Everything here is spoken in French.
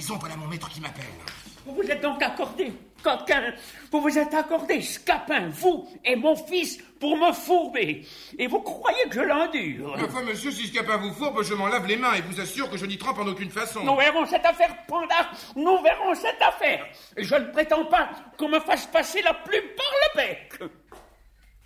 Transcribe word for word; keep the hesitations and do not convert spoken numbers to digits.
maison, voilà mon maître qui m'appelle. Vous vous êtes donc accordé, coquin, vous vous êtes accordé, scapin, vous et mon fils, pour me fourber. Et vous croyez que je l'endure? Enfin, monsieur, si Scapin vous fourbe, je m'en lave les mains et vous assure que je n'y trempe en aucune façon. Nous verrons cette affaire, Panda, nous verrons cette affaire. Et je ne prétends pas qu'on me fasse passer la plume par le bec.